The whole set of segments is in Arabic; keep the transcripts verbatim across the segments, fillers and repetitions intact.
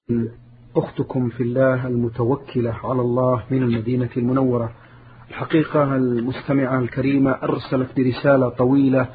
أختكم في الله المتوكلة على الله من المدينة المنورة. الحقيقة المستمعة الكريمة أرسلت برسالة طويلة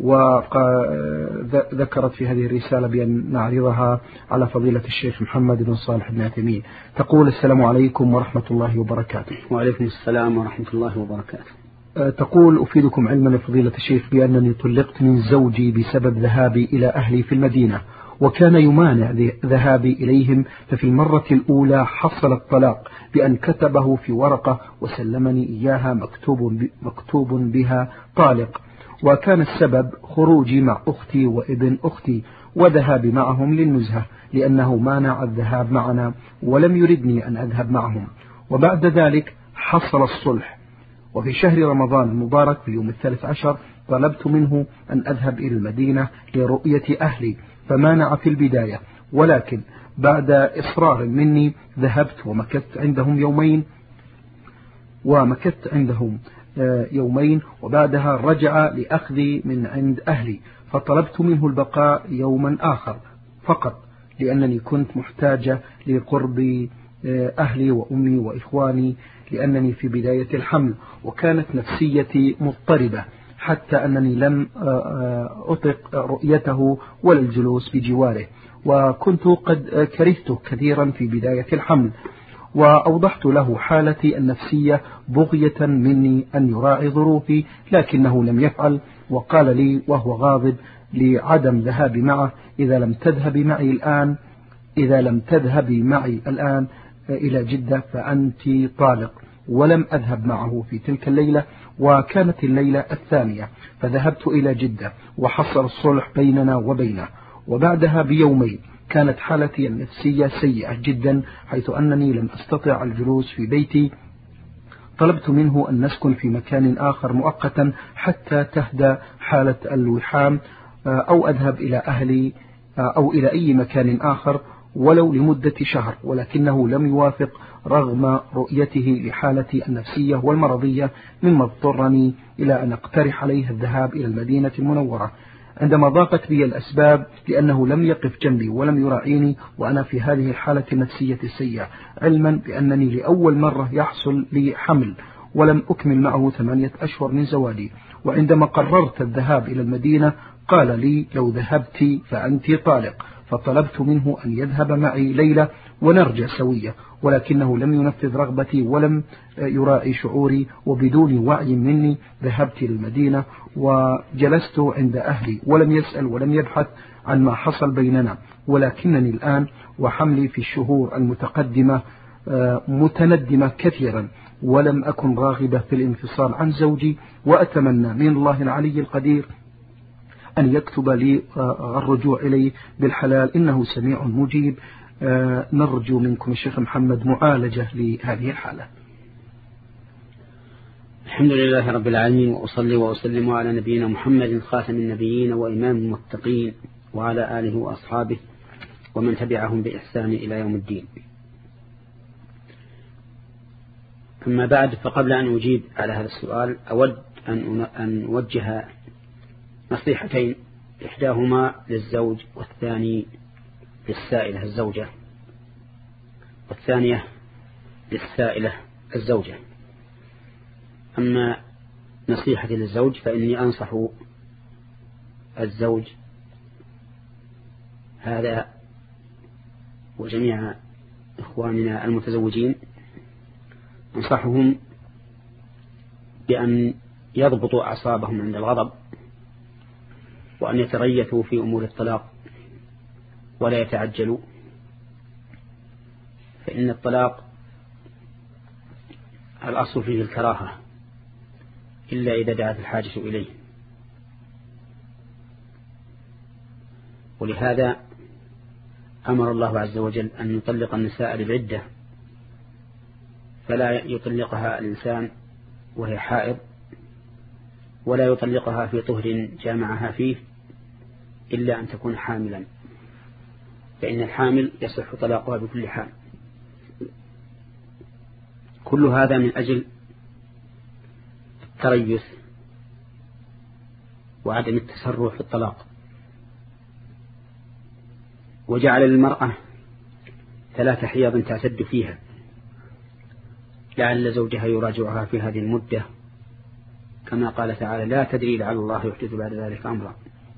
وذكرت في هذه الرسالة بأن نعرضها على فضيلة الشيخ محمد بن صالح بن عثيمين. تقول: السلام عليكم ورحمة الله وبركاته. وعليكم السلام ورحمة الله وبركاته. تقول: أفيدكم علما لفضيلة الشيخ بأنني طلقت من زوجي بسبب ذهابي إلى أهلي في المدينة، وكان يمانع ذهابي إليهم، ففي المرة الأولى حصل الطلاق بأن كتبه في ورقة وسلمني إياها مكتوب, مكتوب بها طالق، وكان السبب خروجي مع أختي وابن أختي وذهابي معهم للنزهة، لأنه مانع الذهاب معنا ولم يردني أن أذهب معهم. وبعد ذلك حصل الصلح، وفي شهر رمضان المبارك في اليوم الثالث عشر طلبت منه أن أذهب إلى المدينة لرؤية أهلي، فمانع في البداية، ولكن بعد إصرار مني ذهبت ومكثت عندهم يومين ومكثت عندهم يومين وبعدها رجع لأخذي من عند أهلي، فطلبت منه البقاء يوما آخر فقط، لأنني كنت محتاجة لقرب أهلي وأمي وإخواني، لأنني في بداية الحمل وكانت نفسيتي مضطربة، حتى أنني لم أطق رؤيته ولا الجلوس بجواره، وكنت قد كرهته كثيرا في بداية الحمل. وأوضحت له حالتي النفسية بغية مني أن يراعي ظروفي، لكنه لم يفعل، وقال لي وهو غاضب لعدم ذهابي معه: إذا لم تذهبي معي الآن إذا لم تذهبي معي الآن إلى جدة فأنت طالق. ولم أذهب معه في تلك الليلة، وكانت الليلة الثانية فذهبت إلى جدة وحصل الصلح بيننا وبينه. وبعدها بيومين كانت حالتي النفسية سيئة جدا، حيث أنني لم أستطع الجلوس في بيتي. طلبت منه أن نسكن في مكان آخر مؤقتا حتى تهدى حالة الوحام، أو أذهب إلى أهلي أو إلى أي مكان آخر ولو لمدة شهر، ولكنه لم يوافق رغم رؤيته لحالتي النفسية والمرضية، مما اضطرني إلى أن أقترح عليه الذهاب إلى المدينة المنورة عندما ضاقت بي الأسباب، لأنه لم يقف جنبي ولم يراعيني وأنا في هذه الحالة النفسية السيئة، علما بأنني لأول مرة يحصل لي حمل ولم أكمل معه ثمانية أشهر من زواجي. وعندما قررت الذهاب إلى المدينة قال لي: لو ذهبت فأنت طالق، فطلبت منه أن يذهب معي ليلة ونرجع سوية، ولكنه لم ينفذ رغبتي ولم يراعي شعوري، وبدون وعي مني ذهبت للمدينة وجلست عند أهلي، ولم يسأل ولم يبحث عن ما حصل بيننا. ولكنني الآن وحملي في الشهور المتقدمة متندمة كثيرا، ولم أكن راغبة في الانفصال عن زوجي، وأتمنى من الله العلي القدير أن يكتب لي الرجوع إليه بالحلال، إنه سميع مجيب. نرجو منكم الشيخ محمد معالجة لهذه الحالة. الحمد لله رب العالمين، وأصلي وأسلم على نبينا محمد خاتم النبيين وإمام المتقين، وعلى آله وأصحابه ومن تبعهم بإحسان إلى يوم الدين. أما بعد، فقبل أن أجيب على هذا السؤال أود أن أوجه نصيحتين، إحداهما للزوج والثاني للسائلة الزوجة والثانية للسائلة الزوجة. أما نصيحتي للزوج فإني أنصح الزوج هذا وجميع إخواننا المتزوجين، أنصحهم بأن يضبطوا أعصابهم عند الغضب، وأن يتريثوا في أمور الطلاق ولا يتعجلوا، فإن الطلاق الأصل فيه الكراهة إلا إذا دعت الحاجة إليه. ولهذا أمر الله عز وجل أن يطلق النساء للعدة، فلا يطلقها الإنسان وهي حائض، ولا يطلقها في طهر جامعها فيه، إلا أن تكون حاملا، فإن الحامل يصح طلاقها بكل حال. كل هذا من أجل التريث وعدم التسرع في الطلاق. وجعل للمرأة ثلاث حيض تعتد فيها، لعل زوجها يراجعها في هذه المدة، كما قال تعالى: لا تدري لعل الله يحدث بعد ذلك أمرا.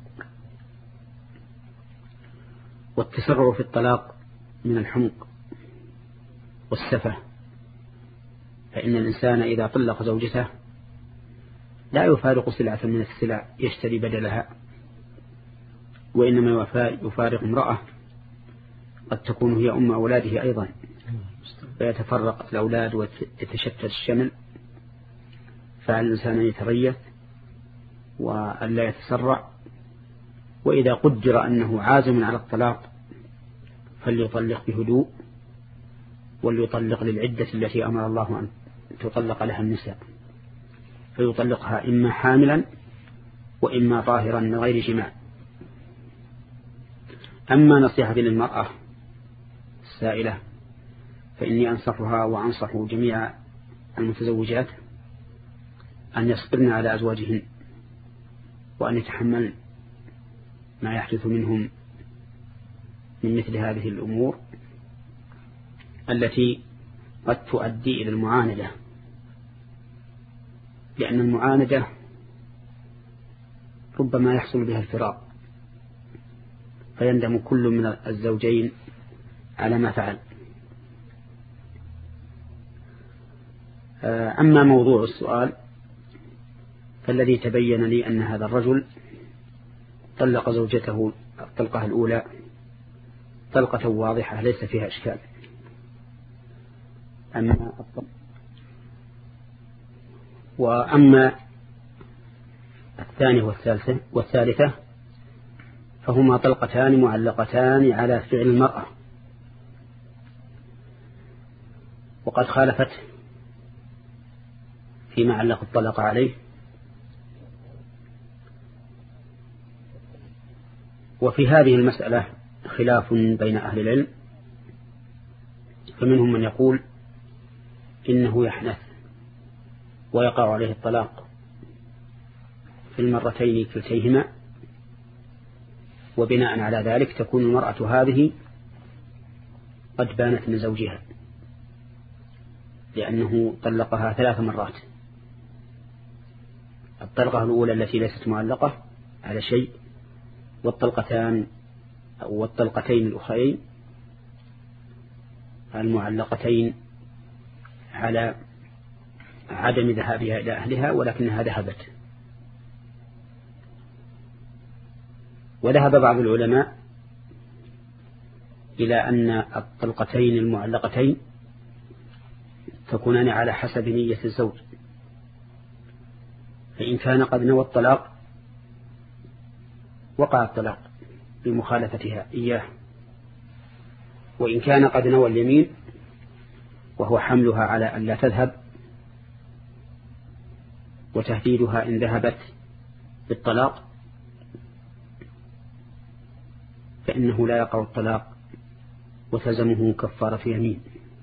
والتسرع في الطلاق من الحمق والسفه، فإن الإنسان إذا طلق زوجته لا يفارق سلعة من السلع يشتري بدلها، وإنما يفارق امرأة قد تكون هي أم أولاده أيضا، فيتفرق الأولاد ويتشتت الشمل. فعلى الإنسان أن يتريث وأن لا يتسرع، وإذا قدر أنه عازم على الطلاق فليطلق بهدوء، وليطلق للعدة التي أمر الله أن تطلق لها النساء، فيطلقها إما حاملا وإما طاهرا من غير جماع. أما نصيحة للمرأة السائلة فإني أنصحها وأنصح جميع المتزوجات أن يصبرن على أزواجهن، وأن يتحملن ما يحدث منهم من مثل هذه الأمور التي قد تؤدي إلى المعاندة، لأن المعاندة ربما يحصل بها الفراق، فيندم كل من الزوجين على ما فعل. أما موضوع السؤال فالذي تبين لي أن هذا الرجل طلق زوجته الطلقة الأولى طلقة واضحة ليس فيها إشكال. أما وأما الثانية والثالثة والثالثة فهما طلقتان معلقتان على فعل المرأة، وقد خالفت فيما علق الطلاق عليه. وفي هذه المسألة خلاف بين أهل العلم، فمنهم من يقول إنه يحنث ويقع عليه الطلاق في المرتين كلتيهما، وبناء على ذلك تكون المرأة هذه قد بانت من زوجها، لأنه طلقها ثلاث مرات. الطلقة الأولى التي ليست معلقة على شيء، والطلقتان أو الطلقتين الأخرين المعلقتين على عدم ذهابها إلى أهلها ولكنها ذهبت. وذهب بعض العلماء إلى أن الطلقتين المعلقتين تكونان على حسب نية الزوج، فإن كان قد نوى الطلاق وقع الطلاق بمخالفتها إياه، وإن كان قد نوى اليمين وهو حملها على أن لا تذهب وتهديدها إن ذهبت بالطلاق، فإنه لا يقع الطلاق وتلزمه كفارة يمين.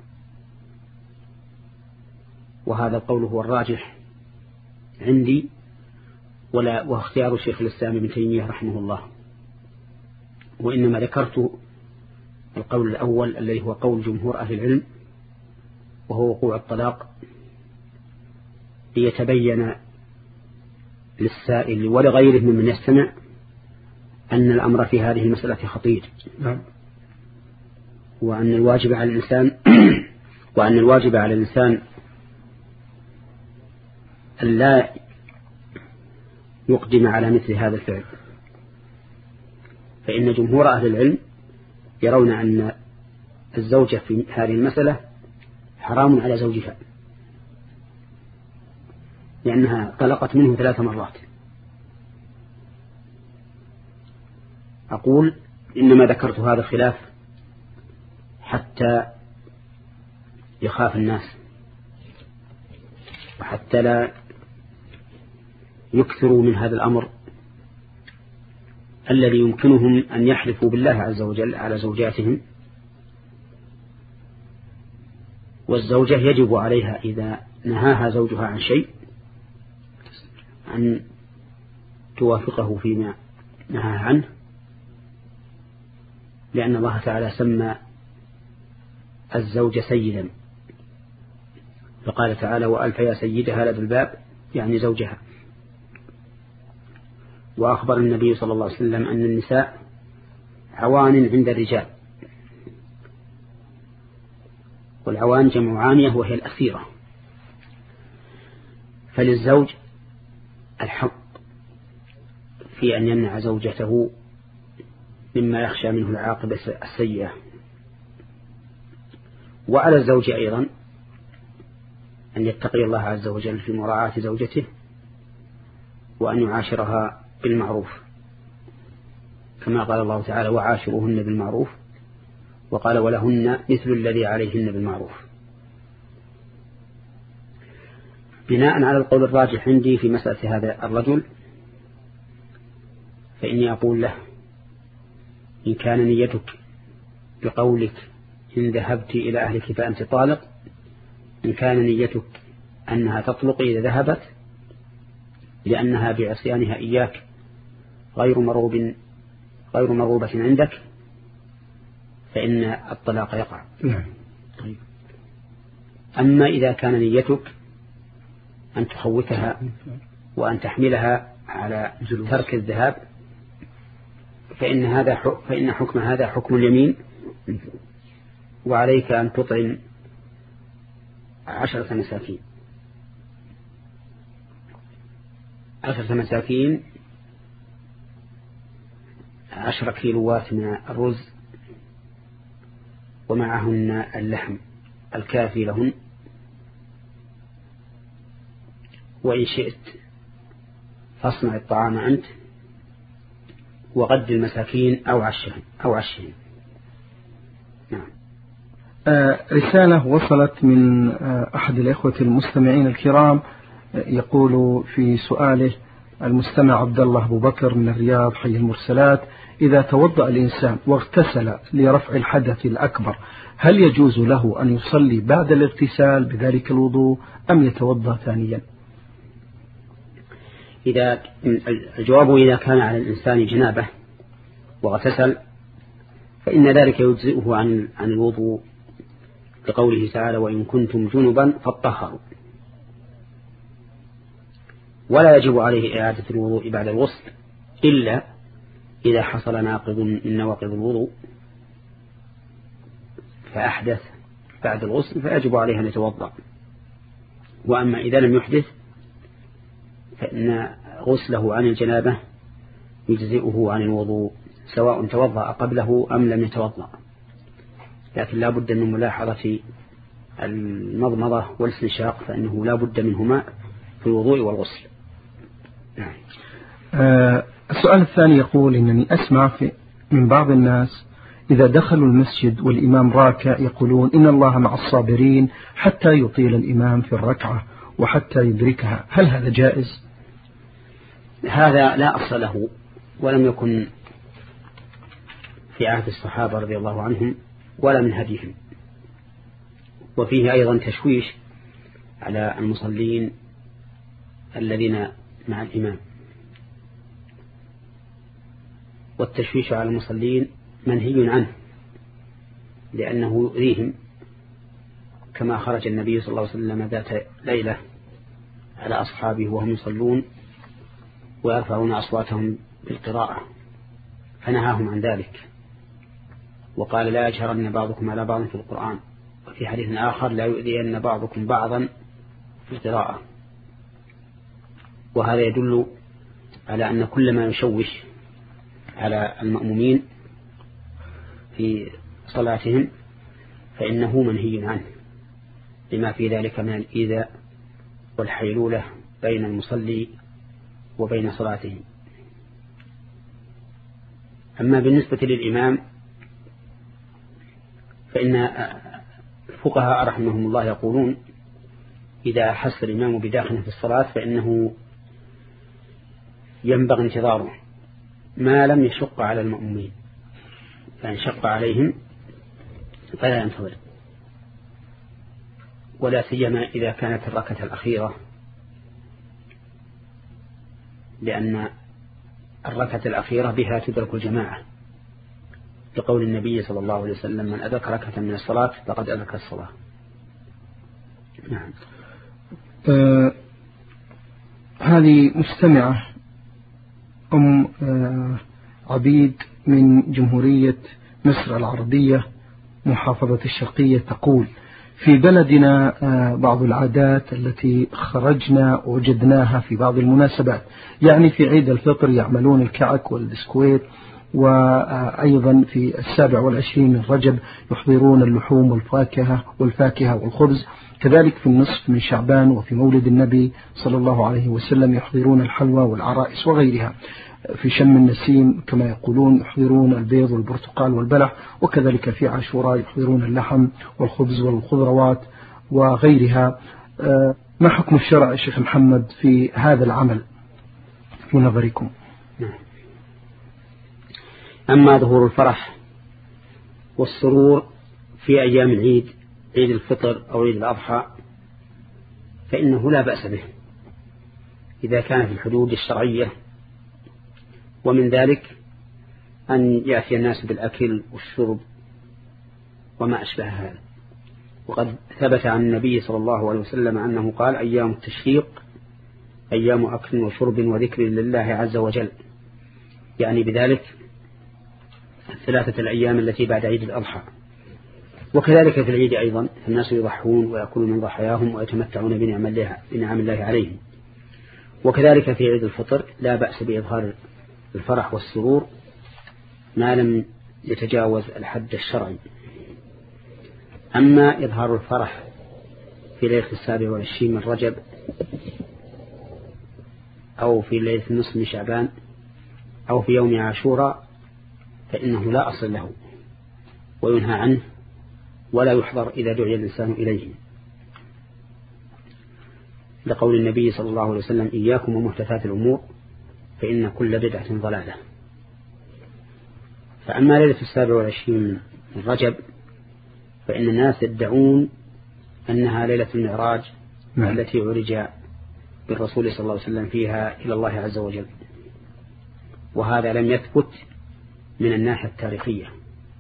وهذا القول هو الراجح عندي ولا واختيار شيخ الإسلام ابن تيمية رحمه الله، وإنما ذكرت القول الأول الذي هو قول جمهور أهل العلم وهو وقوع الطلاق، ليتبين للسائل ولغيره ممن يستمع أن الأمر في هذه المسألة خطير، وأن الواجب على الإنسان وأن الواجب على الإنسان أن لا يقدم على مثل هذا الفعل. فإن جمهور أهل العلم يرون أن الزوجة في هذه المسألة حرام على زوجها، لأنها طلقت منه ثلاث مرات. أقول إنما ذكرت هذا الخلاف حتى يخاف الناس، وحتى لا يكثروا من هذا الأمر الذي يمكنهم أن يحلفوا بالله عز وجل على زوجاتهم. والزوجة يجب عليها إذا نهاها زوجها عن شيء أن توافقه فيما نهى عنه، لأن الله تعالى سمى الزوج سيدا، فقال تعالى وألف يا سيدها لدى الباب، يعني زوجها. وأخبر النبي صلى الله عليه وسلم أن النساء عوان عند الرجال، والعوان جمع عانية وهي الأسيرة. فللزوج الحق في أن يمنع زوجته مما يخشى منه العاقبة السيئة، وعلى الزوج أيضا أن يتقي الله عز وجل في مراعاة زوجته وأن يعاشرها بالمعروف، كما قال الله تعالى وعاشروهن بالمعروف، وقال ولهن مثل الذي عليهن بالمعروف. بناء على القول الراجح عندي في مسألة هذا الرجل، فإني أقول له إن كان نيتك بقولك إن ذهبت إلى أهلك فأنت طالق، إن كان نيتك أنها تطلق إذا ذهبت لأنها بعصيانها إياك غير مرغوب غير مرغوبة عندك، فإن الطلاق يقع. طيب. أما إذا كان نيتك أن تخوتها وأن تحملها على ترك الذهاب، فإن هذا فإن حكم هذا حكم اليمين، وعليك أن تطعم عشرة مساكين عشرة مساكين عشر كيلوات من الرز ومعهن اللحم الكافي لهن، وإن شئت فاصنع الطعام أنت وغد المساكين أو عشهم أو عشهم. نعم. آه رسالة وصلت من آه أحد الإخوة المستمعين الكرام، آه يقول في سؤاله المستمع عبد الله أبو بكر من الرياض حي المرسلات: إذا توضأ الإنسان واغتسل لرفع الحدث الأكبر، هل يجوز له أن يصلي بعد الاغتسال بذلك الوضوء أم يتوضأ ثانيا؟ إذا الجواب إذا كان على الإنسان جنابه واغتسل فإن ذلك يجزئه عن عن الوضوء، لقوله تعالى وإن كنتم جنبا فاطهروا، ولا يجب عليه إعادة الوضوء بعد الغسل إلا إذا حصل ناقض من نواقض الوضوء فأحدث بعد الغسل فيجب عليه أن يتوضأ. وأما إذا لم يحدث فإن غسله عن الجنابة يجزئه عن الوضوء سواء توضأ قبله أم لم يتوضأ، لكن لا بد من ملاحظة المضمضة والاستنشاق، فإنه لا بد منهما في الوضوء والغسل. نعم. آه السؤال الثاني يقول إنني أسمع في من بعض الناس إذا دخلوا المسجد والإمام راكع يقولون إن الله مع الصابرين حتى يطيل الإمام في الركعة وحتى يدركها، هل هذا جائز؟ هذا لا أصل له ولم يكن في عهد الصحابة رضي الله عنهم ولا من هديهم، وفيه أيضا تشويش على المصلين الذين مع الإمام، والتشويش على المصلين منهي عنه لأنه يؤذيهم، كما خرج النبي صلى الله عليه وسلم ذات ليلة على أصحابه وهم يصلون ويرفعون أصواتهم بالقراءة فنهاهم عن ذلك، وقال لا يجهرن بعضكم على بعض في القرآن، وفي حديث آخر لا يؤذين بعضكم بعضا في القراءة. وهذا يدل على أن كل ما يشوش على المأمومين في صلاتهم فإنه منهي عنه لما في ذلك من الإيذاء والحيلولة بين المصلي وبين صلاتهم. أما بالنسبة للإمام فإن الفقهاء رحمهم الله يقولون إذا حس الإمام بداخل في الصلاة فإنه ينبغي انتظاره ما لم يشق على المأمومين، فإن شق عليهم فلا ينتظر، ولا سيما إذا كانت الركعة الأخيرة، لأن الركعة الأخيرة بها تدرك الجماعة، لقول النبي صلى الله عليه وسلم من أدرك ركعة من الصلاة فقد أدرك الصلاة. نعم. آه هذه مستمعة أم آه عبيد من جمهورية مصر العربية محافظة الشرقية تقول: في بلدنا بعض العادات التي خرجنا وجدناها في بعض المناسبات، يعني في عيد الفطر يعملون الكعك والبسكويت، وأيضا في السابع والعشرين من رجب يحضرون اللحوم والفاكهة والفاكهة والخبز، كذلك في النصف من شعبان وفي مولد النبي صلى الله عليه وسلم يحضرون الحلوى والعرائس وغيرها، في شم النسيم كما يقولون يحضرون البيض والبرتقال والبلح، وكذلك في عاشوراء يحضرون اللحم والخبز والخضروات وغيرها. ما حكم الشرع يا شيخ محمد في هذا العمل في نظركم؟ أما ظهور الفرح والسرور في أيام العيد، عيد الفطر أو عيد الأضحى، فإنه لا بأس به إذا كان في الحدود الشرعية، ومن ذلك أن يأتي الناس بالأكل والشرب وما أشبه هذا. وقد ثبت عن النبي صلى الله عليه وسلم أنه قال: أيام التشريق أيام أكل وشرب وذكر لله عز وجل، يعني بذلك الثلاثة الأيام التي بعد عيد الأضحى. وكذلك في العيد أيضا الناس يضحون ويأكلون من ضحاياهم ويتمتعون بنعم الله عليهم. وكذلك في عيد الفطر لا بأس بإظهار الفرح والسرور ما لم يتجاوز الحد الشرعي. أما إظهار الفرح في ليلة السابع والعشرين من رجب أو في ليلة النصف من شعبان أو في يوم عاشوراء فإنه لا أصل له وينهى عنه ولا يحضر إذا دعي الإنسان إليه، لقول النبي صلى الله عليه وسلم: إياكم ومحدثات الأمور فإن كل بدعة ضلالة. فأما ليلة السابع والعشرين من رجب فإن الناس يدعون أنها ليلة المعراج التي عرج بالرسول صلى الله عليه وسلم فيها إلى الله عز وجل، وهذا لم يثبت من الناحية التاريخية،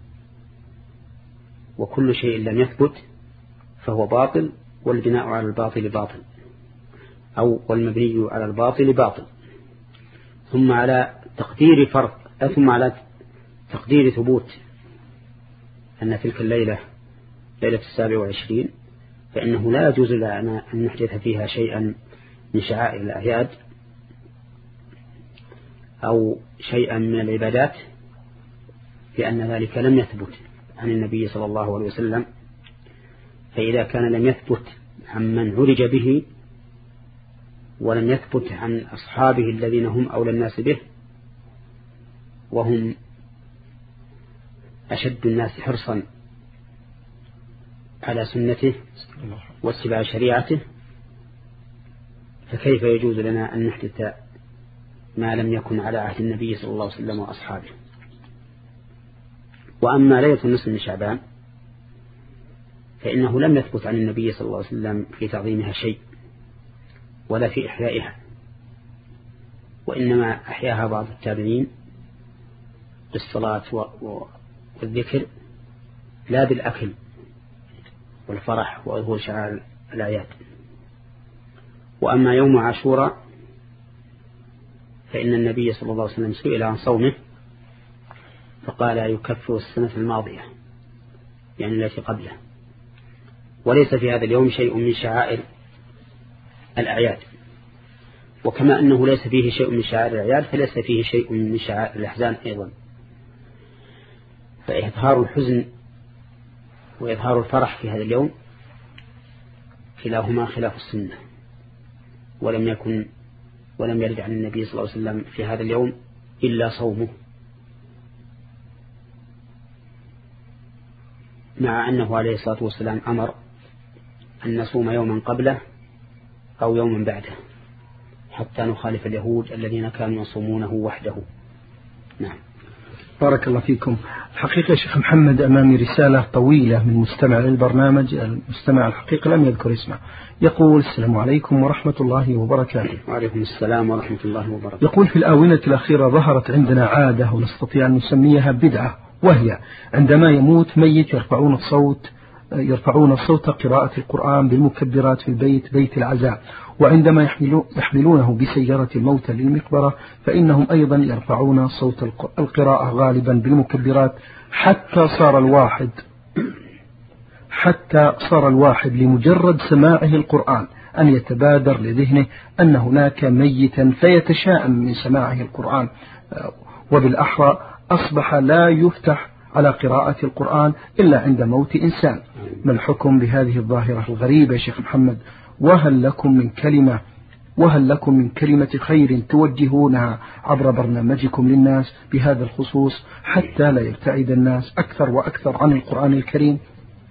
وكل شيء لم يثبت فهو باطل، والبناء على الباطل باطل، أو والمبني على الباطل باطل. ثم على تقدير فرق ثم على تقدير ثبوت أن تلك الليلة ليلة السابع والعشرين فإنه لا يجوز لنا أن نحدث فيها شيئا من شعائر الأعياد أو شيئا من العبادات، لأن ذلك لم يثبت عن النبي صلى الله عليه وسلم. فإذا كان لم يثبت عن من عرج به ولم يثبت عن أصحابه الذين هم أولى الناس به وهم أشد الناس حرصا على سنته واتباع شريعته، فكيف يجوز لنا أن نحدث ما لم يكن على عهد النبي صلى الله عليه وسلم وأصحابه؟ وأما ليلة النصف من شعبان فإنه لم يثبت عن النبي صلى الله عليه وسلم في تعظيمها شيء ولا في إحيائها، وإنما أحياها بعض التابعين بالصلاة والذكر لا بالأكل والفرح وظهور شعائر الأعياد. وأما يوم عاشوراء فإن النبي صلى الله عليه وسلم سئل عن صومه فقال: يكفر السنة الماضية، يعني التي قبله، وليس في هذا اليوم شيء من شعائر الأعياد. وكما أنه ليس فيه شيء من شعائر الأعياد فليس فيه شيء من شعائر الأحزان أيضا. فإظهار الحزن وإظهار الفرح في هذا اليوم كلاهما خلاف السنة، ولم يكن ولم يرد عن النبي صلى الله عليه وسلم في هذا اليوم إلا صومه، مع أنه عليه الصلاة والسلام أمر أن نصوم يوما قبله أو يوما بعده حتى نخالف اليهود الذين كانوا يصومونه وحده. نعم. بارك الله فيكم. الحقيقة يا شيخ محمد أمامي رسالة طويلة من مستمع للبرنامج، المستمع الحقيقة لم يذكر اسمه، يقول: السلام عليكم ورحمة الله وبركاته. وعليكم السلام ورحمة الله وبركاته. يقول: في الآونة الأخيرة ظهرت عندنا عادة ونستطيع أن نسميها بدعة وهي عندما يموت ميت يرفعون الصوت يرفعون صوت قراءة القرآن بالمكبرات في البيت بيت العزاء، وعندما يحملونه بسيارة الموتى للمقبرة فإنهم أيضا يرفعون صوت القراءة غالبا بالمكبرات، حتى صار الواحد حتى صار الواحد لمجرد سماعه القرآن أن يتبادر لذهنه أن هناك ميتا فيتشائم من سماعه القرآن، وبالأحرى أصبح لا يفتح على قراءة القرآن إلا عند موت إنسان. ما الحكم بهذه الظاهرة الغريبة يا شيخ محمد؟ وهل لكم من كلمة وهل لكم من كلمة خير توجهونها عبر برنامجكم للناس بهذا الخصوص حتى لا يبتعد الناس أكثر وأكثر عن القرآن الكريم؟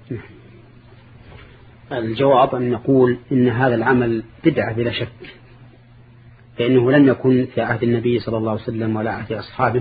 الجواب أن نقول إن هذا العمل بدعة بلا شك، لأنه لم يكن في عهد النبي صلى الله عليه وسلم ولا عهد أصحابه،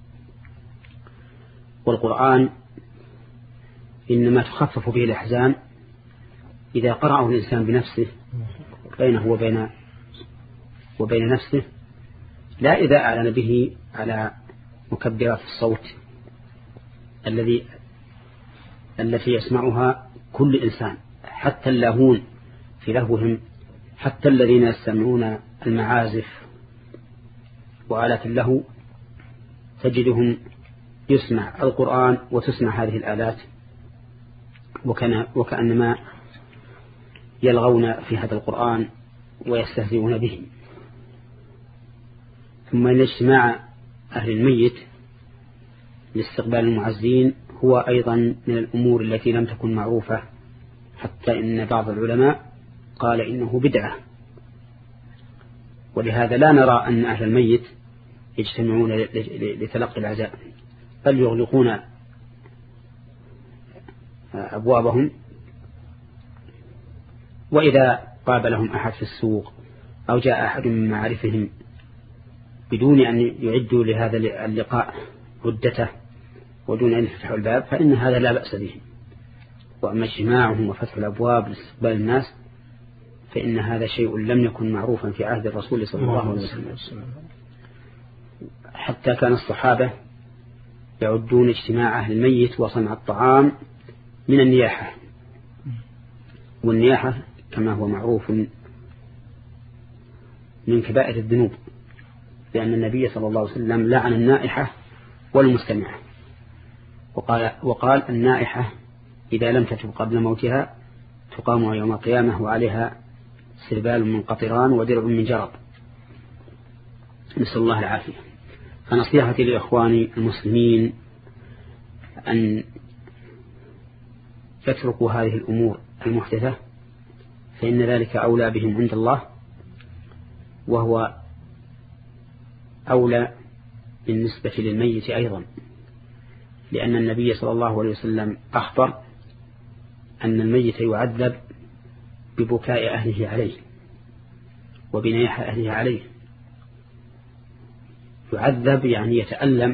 والقرآن إنما تخفف به الأحزان إذا قرأه الإنسان بنفسه بينه وبين وبين نفسه، لا إذا أعلن به على مكبرات الصوت الذي التي يسمعها كل إنسان، حتى اللاهون في لهوهم، حتى الذين يستمعون المعازف وآلات اللهو تجدهم يسمع القرآن وتسمع هذه الآلات وكان وكأنما يلغون في هذا القرآن ويستهزئون به. ثم إن اجتماع أهل الميت لاستقبال المعزين هو أيضا من الأمور التي لم تكن معروفة، حتى إن بعض العلماء قال إنه بدعة، ولهذا لا نرى أن أهل الميت يجتمعون لتلقي العزاء، بل يغلقون أبوابهم، وإذا قابلهم أحد في السوق أو جاء أحد من معارفهم بدون أن يعدوا لهذا اللقاء عدته ودون أن يفتحوا الباب فإن هذا لا بأس به. وأما اجتماعهم وفتح الأبواب لاستقبال الناس فإن هذا شيء لم يكن معروفا في عهد الرسول صلى الله عليه وسلم، حتى كان الصحابة يعدون اجتماع أهل الميت وصنع الطعام من النياحة، والنياحة كما هو معروف من كبائر الذنوب، لأن النبي صلى الله عليه وسلم لعن النائحة والمستمعة، وقال, وقال النائحة إذا لم تتب قبل موتها تقام يوم القيامة وعليها سربال من قطران ودرع من جرب، نسأل الله العافية. فنصيحتي لإخواني المسلمين أن يتركوا هذه الأمور المحدثة، فإن ذلك أولى بهم عند الله، وهو أولى بالنسبة للميت أيضا، لأن النبي صلى الله عليه وسلم أخبر أن الميت يعذب ببكاء أهله عليه وبنياح أهله عليه، يعذب يعني يتألم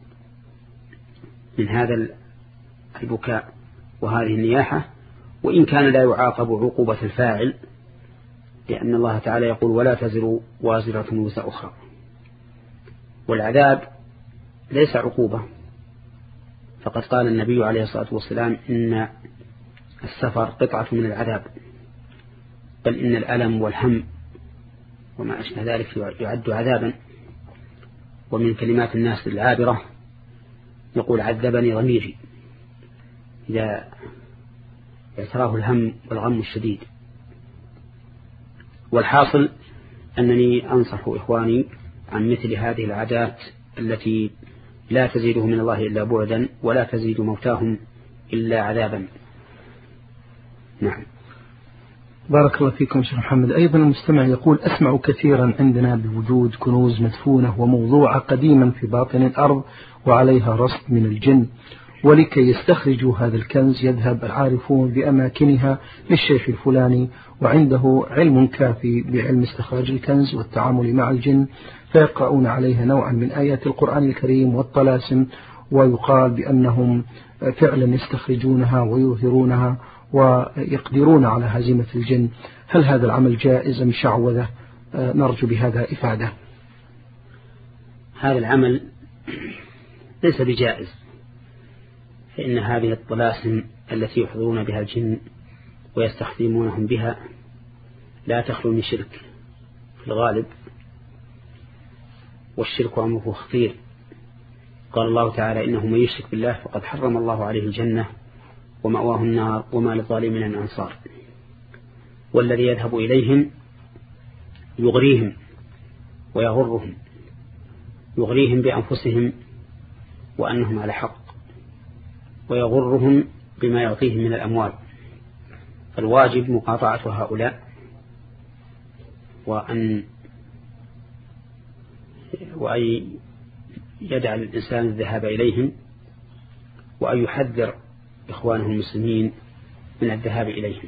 من هذا البكاء وهذه النياحة، وإن كان لا يعاقب عقوبة الفاعل، لأن الله تعالى يقول ولا تزر وازرة وزر أخرى، والعذاب ليس عقوبة، فقد قال النبي عليه الصلاة والسلام إن السفر قطعة من العذاب، بل إن الألم والهم وما أشبه ذلك يعد عذابا. ومن كلمات الناس العابرة يقول عذبني ضميري إذا اعتراه الهم والغم الشديد. والحاصل أنني أنصح إخواني عن مثل هذه العادات التي لا تزيده من الله إلا بعدا ولا تزيد موتاهم إلا عذابا. نعم. بارك الله فيكم شيخ محمد. أيضا المستمع يقول أسمع كثيرا عندنا بوجود كنوز مدفونة وموضوعة قديما في باطن الأرض وعليها رصد من الجن، ولكي يستخرجوا هذا الكنز يذهب العارفون بأماكنها للشيخ الفلاني وعنده علم كافي بعلم استخراج الكنز والتعامل مع الجن، فيقرؤون عليها نوعا من آيات القرآن الكريم والطلاسم، ويقال بأنهم فعلا يستخرجونها ويظهرونها ويقدرون على هزيمة الجن. هل هذا العمل جائز أم شعوذة؟ نرجو بهذا إفادة. هذا العمل ليس بجائز، فإن هذه الطلاسم التي يحضرون بها الجن ويستخدمونهم بها لا تخلو من شرك في الغالب، والشرك أمره خطير. قال الله تعالى: إنه من يشرك بالله فقد حرم الله عليه الجنة ومأواه النار وما للظالمين من أنصار. والذي يذهب إليهم يغريهم ويغرهم، يغريهم بأنفسهم وأنهم على حق، ويغرهم بما يعطيهم من الأموال. فالواجب مقاطعة هؤلاء، وأن وأن يدع الإنسان الذهاب إليهم، وأن يحذر إخوانه المسلمين من الذهاب إليهم.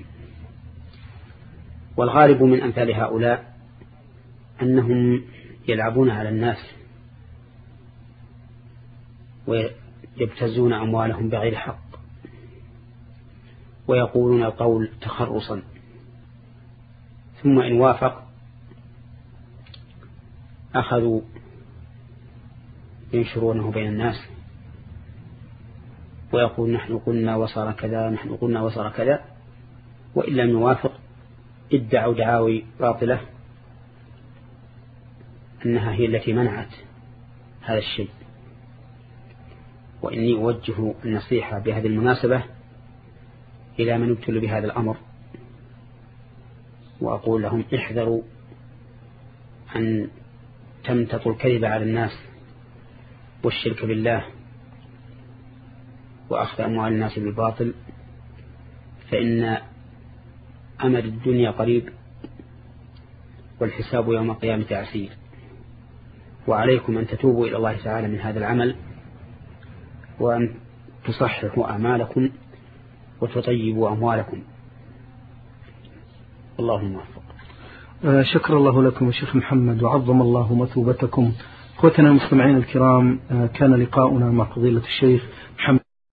والغالب من أمثال هؤلاء أنهم يلعبون على الناس ويبتزون أموالهم بغير حق، ويقولون القول تخرصا، ثم إن وافق أخذوا ينشرونه بين الناس ويقول: نحن قلنا وصار كذا، نحن قلنا وصار كذا. وإن لم يوافق ادعوا دعاوي باطلة أنها هي التي منعت هذا الشيء. وإني أوجه النصيحة بهذه المناسبة إلى من ابتلوا بهذا الأمر، وأقول لهم: احذروا أن تمتطوا الكذب على الناس والشرك بالله وأخذ أموال الناس بالباطل، فإن أمل الدنيا قريب والحساب يوم القيامة عسير. وعليكم أن تتوبوا إلى الله تعالى من هذا العمل، وأن تصححوا أعمالكم وتطيبوا أموالكم. اللهم موفق. آه شكر الله لكم الشيخ محمد، وعظم الله مثوبتكم. أخوتنا المستمعين الكرام، آه كان لقاؤنا مع فضيلة الشيخ محمد